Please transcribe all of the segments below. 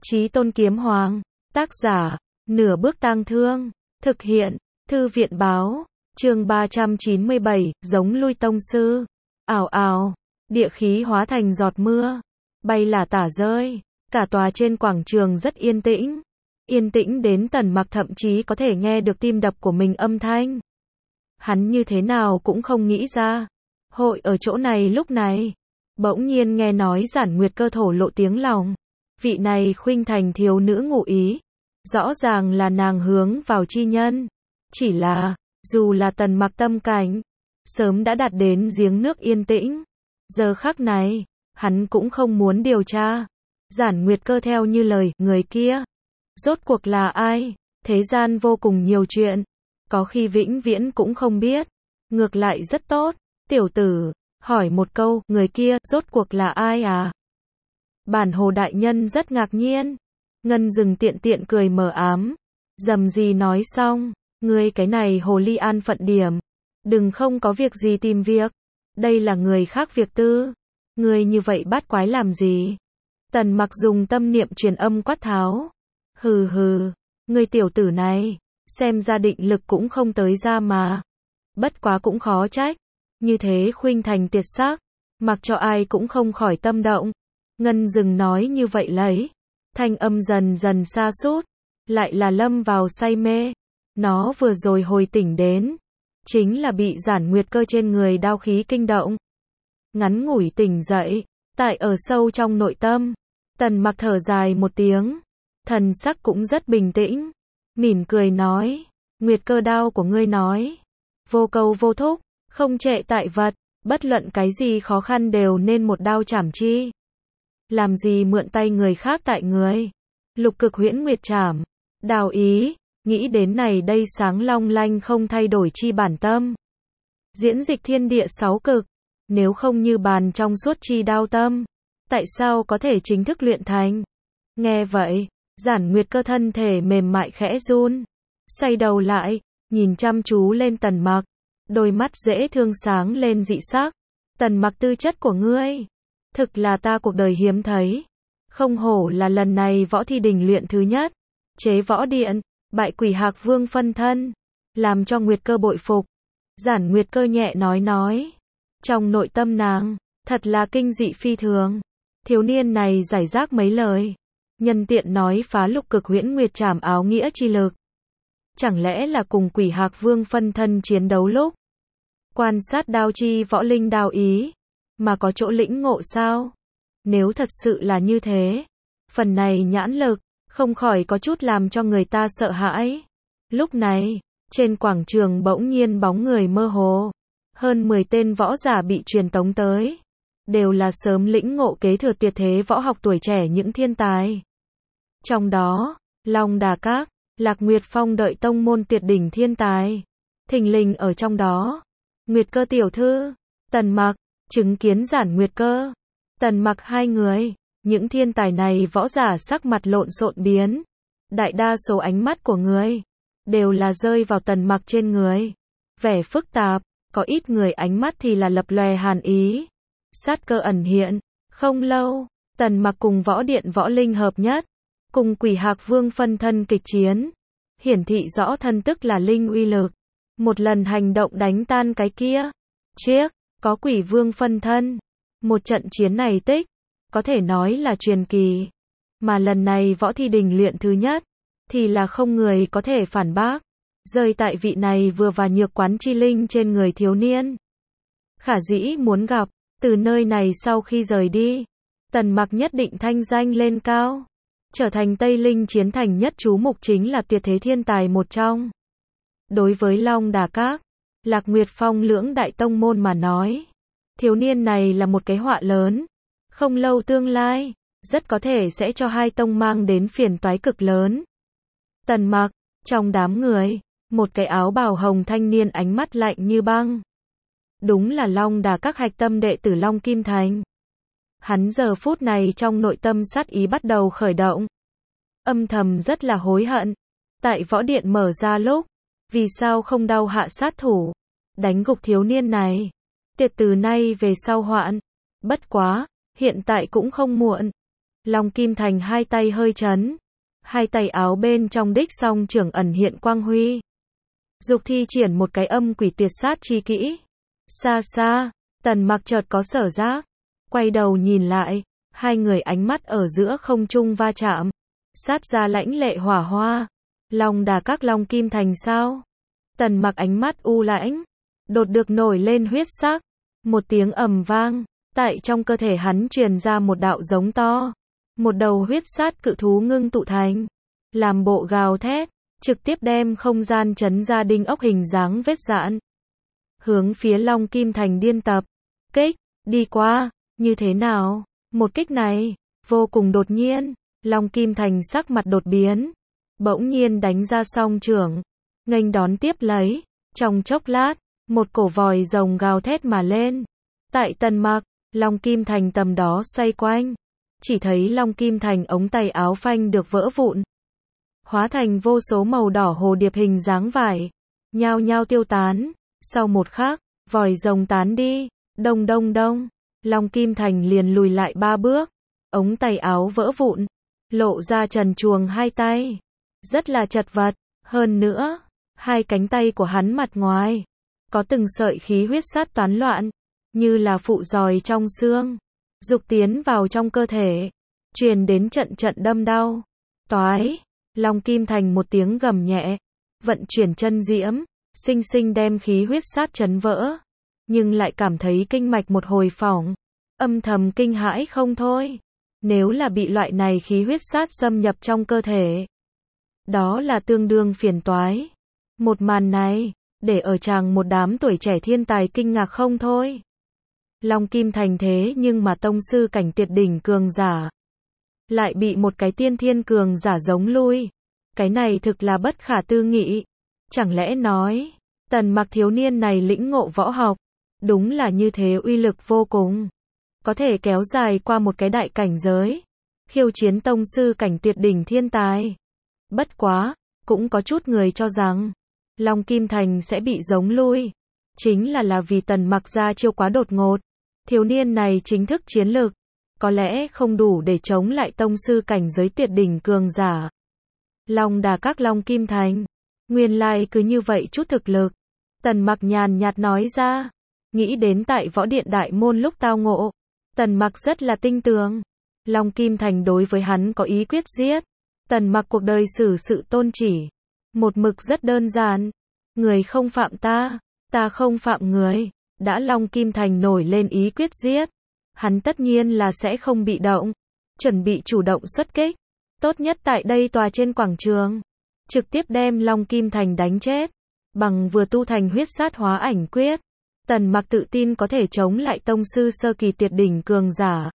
Chí Tôn Kiếm Hoàng. Tác giả, Nửa Bước Tang Thương. Thực hiện, Thư viện báo. Chương 397, giống lui tông sư. Ào ào, địa khí hóa thành giọt mưa, bay lả tả rơi. Cả tòa trên quảng trường rất yên tĩnh. Yên tĩnh đến Tần Mặc thậm chí có thể nghe được tim đập của mình âm thanh. Hắn như thế nào cũng không nghĩ ra. Hội ở chỗ này lúc này. Bỗng nhiên nghe nói Giản Nguyệt Cơ thổ lộ tiếng lòng. Vị này khuynh thành thiếu nữ ngụ ý. Rõ ràng là nàng hướng vào chi nhân. Chỉ là, dù là Tần Mặc tâm cảnh, sớm đã đạt đến giếng nước yên tĩnh. Giờ khắc này, hắn cũng không muốn điều tra. Giản Nguyệt Cơ theo như lời, người kia. Rốt cuộc là ai? Thế gian vô cùng nhiều chuyện. Có khi vĩnh viễn cũng không biết. Ngược lại rất tốt. Tiểu tử, hỏi một câu, người kia, rốt cuộc là ai à? Bản Hồ đại nhân rất ngạc nhiên. Ngân Dừng tiện tiện cười mờ ám. Dầm gì nói xong, ngươi cái này hồ ly an phận điểm. Đừng không có việc gì tìm việc. Đây là người khác việc tư. Ngươi như vậy bắt quái làm gì? Tần Mặc dùng tâm niệm truyền âm quát tháo. Hừ hừ, ngươi tiểu tử này, xem ra định lực cũng không tới ra mà. Bất quá cũng khó trách. Như thế khuynh thành tiệt xác, mặc cho ai cũng không khỏi tâm động. Ngân Dừng nói như vậy lấy. Thanh âm dần dần xa sút, lại là lâm vào say mê. Nó vừa rồi hồi tỉnh đến, chính là bị Giản Nguyệt Cơ trên người đao khí kinh động. Ngắn ngủi tỉnh dậy, tại ở sâu trong nội tâm, Tần Mặc thở dài một tiếng, thần sắc cũng rất bình tĩnh, mỉm cười nói, Nguyệt Cơ đao của ngươi nói, vô câu vô thúc, không trệ tại vật, bất luận cái gì khó khăn đều nên một đao chảm chi. Làm gì mượn tay người khác tại người. Lục Cực Huyễn Nguyệt Trảm, đào ý, nghĩ đến này đây sáng long lanh không thay đổi chi bản tâm. Diễn dịch thiên địa sáu cực, nếu không như bàn trong suốt chi đao tâm, tại sao có thể chính thức luyện thành? Nghe vậy, Giản Nguyệt Cơ thân thể mềm mại khẽ run, xoay đầu lại, nhìn chăm chú lên Tần Mặc, đôi mắt dễ thương sáng lên dị sắc. Tần Mặc, tư chất của ngươi, thực là ta cuộc đời hiếm thấy. Không hổ là lần này võ thi đình luyện thứ nhất, chế võ điện, bại Quỷ Hạc Vương phân thân, làm cho Nguyệt Cơ bội phục. Giản Nguyệt Cơ nhẹ nói. Trong nội tâm nàng, thật là kinh dị phi thường. Thiếu niên này giải rác mấy lời, nhân tiện nói phá Lục Cực Huyễn Nguyệt Trảm áo nghĩa chi lực. Chẳng lẽ là cùng Quỷ Hạc Vương phân thân chiến đấu lúc quan sát đao chi võ linh đao ý, mà có chỗ lĩnh ngộ sao? Nếu thật sự là như thế, phần này nhãn lực, không khỏi có chút làm cho người ta sợ hãi. Lúc này, trên quảng trường bỗng nhiên bóng người mơ hồ. Hơn 10 tên võ giả bị truyền tống tới. Đều là sớm lĩnh ngộ kế thừa tuyệt thế võ học tuổi trẻ những thiên tài. Trong đó, Long Đà Các, Lạc Nguyệt Phong đợi tông môn tuyệt đỉnh thiên tài. Thình lình ở trong đó. Nguyệt Cơ tiểu thư, Tần Mặc, chứng kiến Giản Nguyệt Cơ, Tần Mặc hai người, những thiên tài này võ giả sắc mặt lộn xộn biến. Đại đa số ánh mắt của người đều là rơi vào Tần Mặc trên người. Vẻ phức tạp, có ít người ánh mắt thì là lập lòe hàn ý. Sát cơ ẩn hiện. Không lâu, Tần Mặc cùng võ điện võ linh hợp nhất, cùng Quỷ Hạc Vương phân thân kịch chiến, hiển thị rõ thân tức là linh uy lực. Một lần hành động đánh tan cái kia chiếc có Quỷ Vương phân thân. Một trận chiến này tích, có thể nói là truyền kỳ. Mà lần này võ thi đình luyện thứ nhất, thì là không người có thể phản bác. Rơi tại vị này vừa và nhược quán chi linh trên người thiếu niên. Khả dĩ muốn gặp, từ nơi này sau khi rời đi, Tần Mặc nhất định thanh danh lên cao. Trở thành Tây Linh chiến thành nhất chú mục chính là tuyệt thế thiên tài một trong. Đối với Long Đà Các, Lạc Nguyệt Phong lưỡng đại tông môn mà nói, thiếu niên này là một cái họa lớn. Không lâu tương lai, rất có thể sẽ cho hai tông mang đến phiền toái cực lớn. Tần Mặc, trong đám người, một cái áo bào hồng thanh niên ánh mắt lạnh như băng. Đúng là Long Đà Các hạch tâm đệ tử Long Kim Thành. Hắn giờ phút này trong nội tâm sát ý bắt đầu khởi động. Âm thầm rất là hối hận. Tại võ điện mở ra lúc, vì sao không đau hạ sát thủ, đánh gục thiếu niên này. Tiệt từ nay về sau hoạn. Bất quá, hiện tại cũng không muộn. Long Kim Thành hai tay hơi chấn, hai tay áo bên trong đích song trưởng ẩn hiện quang huy. Dục thi triển một cái âm quỷ tuyệt sát chi kỹ. Xa xa, Tần Mặc chợt có sở giác, quay đầu nhìn lại, hai người ánh mắt ở giữa không trung va chạm, sát ra lãnh lệ hỏa hoa. Long Đà Các Long Kim Thành sao? Tần Mặc ánh mắt u lãnh, đột được nổi lên huyết sắc, một tiếng ầm vang, tại trong cơ thể hắn truyền ra một đạo giống to, một đầu huyết sát cự thú ngưng tụ thành, làm bộ gào thét, trực tiếp đem không gian chấn ra đinh ốc hình dáng vết dạn, hướng phía Long Kim Thành điên tập kích đi qua. Như thế nào? Một kích này vô cùng đột nhiên, Long Kim Thành sắc mặt đột biến, bỗng nhiên đánh ra song trưởng, nghênh đón tiếp lấy. Trong chốc lát, một cổ vòi rồng gào thét mà lên. Tại Tần Mặc, Long Kim Thành tầm đó xoay quanh, chỉ thấy Long Kim Thành ống tay áo phanh được vỡ vụn, hóa thành vô số màu đỏ hồ điệp hình dáng vải, nhao nhao tiêu tán. Sau một khắc, vòi rồng tán đi, đông đông đông, Long Kim Thành liền lùi lại 3 bước, ống tay áo vỡ vụn, lộ ra trần truồng hai tay, rất là chật vật. Hơn nữa, hai cánh tay của hắn mặt ngoài có từng sợi khí huyết sát toán loạn, như là phụ giòi trong xương, dục tiến vào trong cơ thể, truyền đến trận trận đâm đau. Toái, Long Kim Thành một tiếng gầm nhẹ, vận chuyển chân diễm, sinh sinh đem khí huyết sát chấn vỡ, nhưng lại cảm thấy kinh mạch một hồi phỏng, âm thầm kinh hãi không thôi. Nếu là bị loại này khí huyết sát xâm nhập trong cơ thể, đó là tương đương phiền toái. Một màn này, để ở chàng một đám tuổi trẻ thiên tài kinh ngạc không thôi. Long Kim Thành thế nhưng mà tông sư cảnh tuyệt đỉnh cường giả, lại bị một cái tiên thiên cường giả giống lui. Cái này thực là bất khả tư nghị. Chẳng lẽ nói, Tần Mặc thiếu niên này lĩnh ngộ võ học, đúng là như thế uy lực vô cùng, có thể kéo dài qua một cái đại cảnh giới, khiêu chiến tông sư cảnh tuyệt đỉnh thiên tài. Bất quá, cũng có chút người cho rằng, Long Kim Thành sẽ bị giống lui, chính là vì Tần Mặc ra chiêu quá đột ngột. Thiếu niên này chính thức chiến lực, có lẽ không đủ để chống lại tông sư cảnh giới tuyệt đỉnh cường giả. Long Đà Các Long Kim Thành, nguyên lai cứ như vậy chút thực lực. Tần Mặc nhàn nhạt nói ra, nghĩ đến tại võ điện đại môn lúc tao ngộ, Tần Mặc rất là tinh tường. Long Kim Thành đối với hắn có ý quyết giết. Tần Mặc cuộc đời xử sự tôn chỉ, một mực rất đơn giản, người không phạm ta, ta không phạm người. Đã Long Kim Thành nổi lên ý quyết giết, hắn tất nhiên là sẽ không bị động, chuẩn bị chủ động xuất kích, tốt nhất tại đây tòa trên quảng trường, trực tiếp đem Long Kim Thành đánh chết, bằng vừa tu thành huyết sát hóa ảnh quyết. Tần Mặc tự tin có thể chống lại tông sư sơ kỳ tuyệt đỉnh cường giả.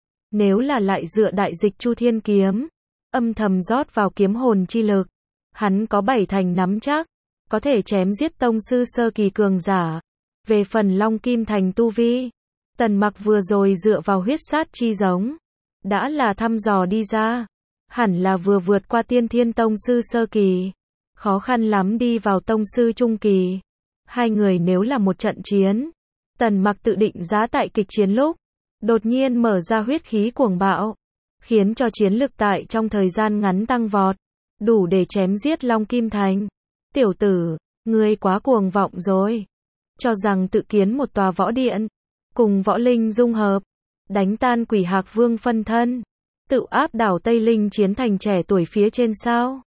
Nếu là lại dựa đại dịch Chu Thiên kiếm, âm thầm rót vào kiếm hồn chi lực, hắn có 7 thành nắm chắc, có thể chém giết tông sư sơ kỳ cường giả. Về phần Long Kim Thành tu vi, Tần Mặc vừa rồi dựa vào huyết sát chi giống, đã là thăm dò đi ra, hẳn là vừa vượt qua tiên thiên tông sư sơ kỳ, khó khăn lắm đi vào tông sư trung kỳ. Hai người nếu là một trận chiến, Tần Mặc tự định giá tại kịch chiến lúc, đột nhiên mở ra huyết khí cuồng bạo, khiến cho chiến lực tại trong thời gian ngắn tăng vọt, đủ để chém giết Long Kim Thành. Tiểu tử, ngươi quá cuồng vọng rồi. Cho rằng tự kiến một tòa võ điện, cùng võ linh dung hợp, đánh tan Quỷ Hạc Vương phân thân, tự áp đảo Tây Linh chiến thành trẻ tuổi phía trên sao?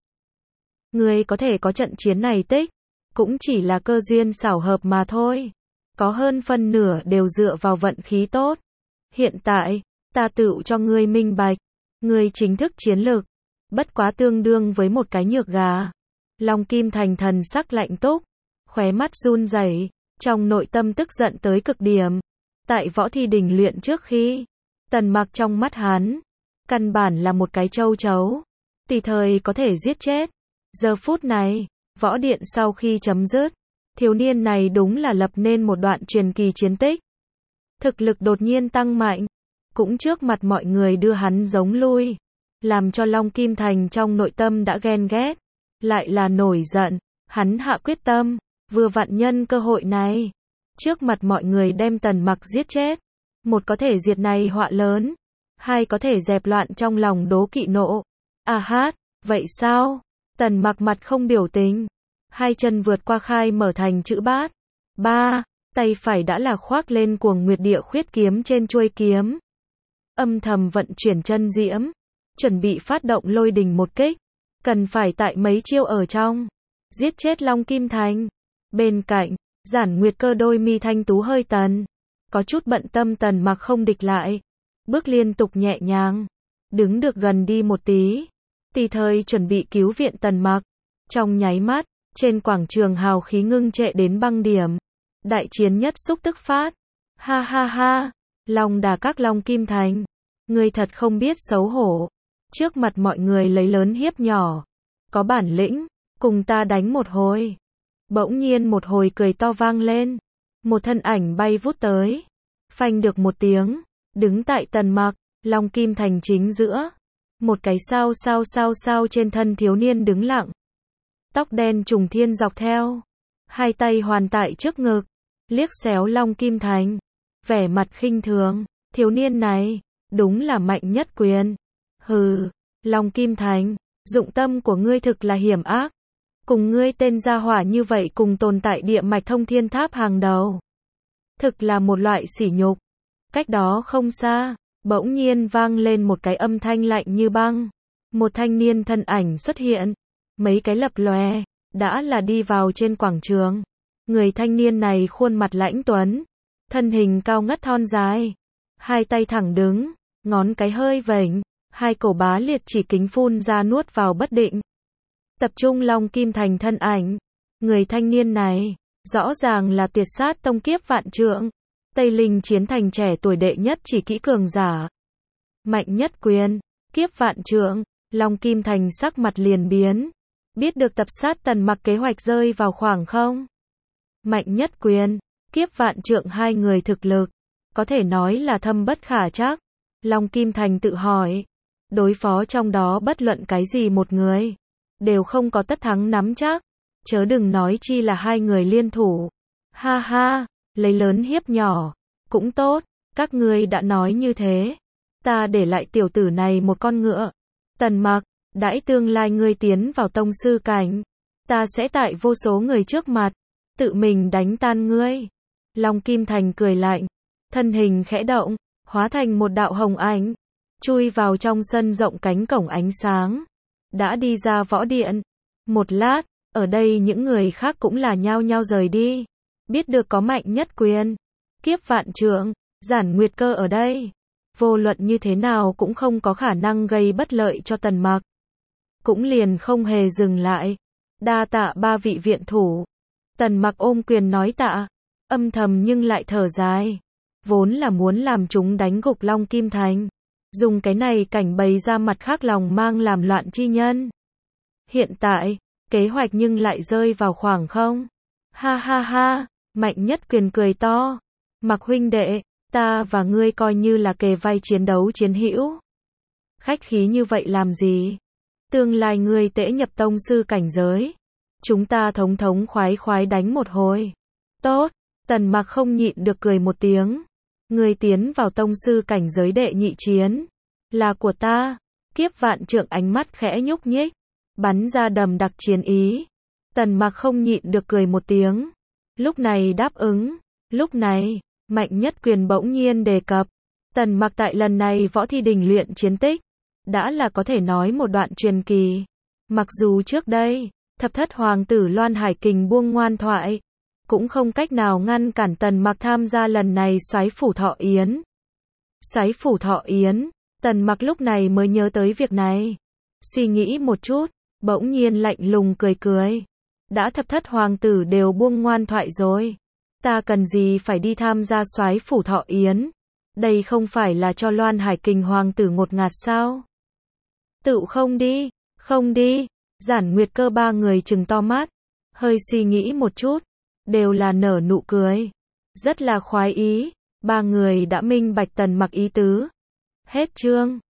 Ngươi có thể có trận chiến này tích, cũng chỉ là cơ duyên xảo hợp mà thôi. Có hơn phân nửa đều dựa vào vận khí tốt. Hiện tại, ta tự cho ngươi minh bạch, ngươi chính thức chiến lực, bất quá tương đương với một cái nhược gà. Long Kim Thành thần sắc lạnh túc, khóe mắt run rẩy, trong nội tâm tức giận tới cực điểm. Tại võ thi đình luyện trước khi, Tần Mặc trong mắt hắn, căn bản là một cái châu chấu, tùy thời có thể giết chết. Giờ phút này, võ điện sau khi chấm dứt, thiếu niên này đúng là lập nên một đoạn truyền kỳ chiến tích. Thực lực đột nhiên tăng mạnh, cũng trước mặt mọi người đưa hắn giống lui, làm cho Long Kim Thành trong nội tâm đã ghen ghét, lại là nổi giận. Hắn hạ quyết tâm, vừa vặn nhân cơ hội này, trước mặt mọi người đem Tần Mặc giết chết, một có thể diệt này họa lớn. Hai có thể dẹp loạn trong lòng đố kỵ nộ. À hát, vậy sao? Tần Mặc mặt không biểu tình. Hai chân vượt qua khai mở thành chữ bát. Ba, tay phải đã là khoác lên cuồng nguyệt địa khuyết kiếm trên chuôi kiếm. Âm thầm vận chuyển chân diễm. Chuẩn bị phát động lôi đình một kích. Cần phải tại mấy chiêu ở trong. Giết chết Long Kim Thành. Bên cạnh, Giản Nguyệt Cơ đôi mi thanh tú hơi tần. Có chút bận tâm Tần Mặc không địch lại. Bước liên tục nhẹ nhàng. Đứng được gần đi một tí. Tùy thời chuẩn bị cứu viện Tần Mặc. Trong nháy mắt, trên quảng trường hào khí ngưng trệ đến băng điểm. Đại chiến nhất xúc tức phát. Ha ha ha. Long Đà các Long Kim Thành. Ngươi thật không biết xấu hổ. Trước mặt mọi người lấy lớn hiếp nhỏ. Có bản lĩnh, cùng ta đánh một hồi. Bỗng nhiên một hồi cười to vang lên. Một thân ảnh bay vút tới. Phanh được một tiếng. Đứng tại Tần Mặc, Long Kim Thành chính giữa. Một cái sao trên thân thiếu niên đứng lặng. Tóc đen trùng thiên dọc theo. Hai tay hoàn tại trước ngực. Liếc xéo Long Kim Thành. Vẻ mặt khinh thường. Thiếu niên này, đúng là mạnh nhất quyền. Hừ, Long Kim Thành, dụng tâm của ngươi thực là hiểm ác. Cùng ngươi tên gia hỏa như vậy cùng tồn tại địa mạch thông thiên tháp hàng đầu. Thực là một loại sỉ nhục. Cách đó không xa, bỗng nhiên vang lên một cái âm thanh lạnh như băng. Một thanh niên thân ảnh xuất hiện. Mấy cái lập lòe, đã là đi vào trên quảng trường. Người thanh niên này khuôn mặt lãnh tuấn. Thân hình cao ngất thon dài. Hai tay thẳng đứng, ngón cái hơi vểnh. Hai cổ bá liệt chỉ kính phun ra nuốt vào bất định. Tập trung Long Kim Thành thân ảnh. Người thanh niên này, rõ ràng là Tuyệt Sát Tông Kiếp Vạn Trượng. Tây Linh chiến thành trẻ tuổi đệ nhất chỉ kỹ cường giả. Mạnh nhất quyền, Kiếp Vạn Trượng, Long Kim Thành sắc mặt liền biến. Biết được tập sát Tần Mặc kế hoạch rơi vào khoảng không? Mạnh nhất quyền, Kiếp Vạn Trượng hai người thực lực. Có thể nói là thâm bất khả trắc. Long Kim Thành tự hỏi. Đối phó trong đó bất luận cái gì một người. Đều không có tất thắng nắm chắc. Chớ đừng nói chi là hai người liên thủ. Ha ha, lấy lớn hiếp nhỏ. Cũng tốt, các ngươi đã nói như thế. Ta để lại tiểu tử này một con ngựa. Tần Mặc, đãi tương lai ngươi tiến vào tông sư cảnh. Ta sẽ tại vô số người trước mặt. Tự mình đánh tan ngươi. Long Kim Thành cười lạnh. Thân hình khẽ động. Hóa thành một đạo hồng ảnh. Chui vào trong sân rộng cánh cổng ánh sáng. Đã đi ra võ điện. Một lát, ở đây những người khác cũng là nhao nhao rời đi. Biết được có mạnh nhất quyền. Kiếp Vạn Trượng, Giản Nguyệt Cơ ở đây. Vô luận như thế nào cũng không có khả năng gây bất lợi cho Tần Mặc. Cũng liền không hề dừng lại. Đa tạ ba vị viện thủ. Tần Mặc ôm quyền nói tạ. Âm thầm nhưng lại thở dài. Vốn là muốn làm chúng đánh gục Long Kim Thành. Dùng cái này cảnh bày ra mặt khác lòng mang làm loạn chi nhân. Hiện tại, kế hoạch nhưng lại rơi vào khoảng không. Ha ha ha, mạnh nhất quyền cười to. Mặc huynh đệ, ta và ngươi coi như là kề vai chiến đấu chiến hữu. Khách khí như vậy làm gì? Tương lai ngươi tễ nhập tông sư cảnh giới. Chúng ta thống thống khoái khoái đánh một hồi. Tốt, Tần Mặc không nhịn được cười một tiếng. Ngươi tiến vào tông sư cảnh giới đệ nhị chiến. Là của ta. Kiếp Vạn Trượng ánh mắt khẽ nhúc nhích. Bắn ra đầm đặc chiến ý. Tần Mặc không nhịn được cười một tiếng. Lúc này đáp ứng. Lúc này, mạnh nhất quyền bỗng nhiên đề cập. Tần Mặc tại lần này võ thi đình luyện chiến tích. Đã là có thể nói một đoạn truyền kỳ. Mặc dù trước đây, thập thất hoàng tử Loan Hải Kình buông ngoan thoại. Cũng không cách nào ngăn cản Tần Mặc tham gia lần này Soái Phủ Thọ Yến. Soái Phủ Thọ Yến, Tần Mặc lúc này mới nhớ tới việc này. Suy nghĩ một chút, bỗng nhiên lạnh lùng cười cười. Đã thập thất hoàng tử đều buông ngoan thoại rồi. Ta cần gì phải đi tham gia Soái Phủ Thọ Yến? Đây không phải là cho Loan Hải Kình hoàng tử ngột ngạt sao? Tự không đi. Giản Nguyệt Cơ ba người trừng to mắt. Hơi suy nghĩ một chút. Đều là nở nụ cười. Rất là khoái ý. Ba người đã minh bạch Tần Mặc ý tứ. Hết chương.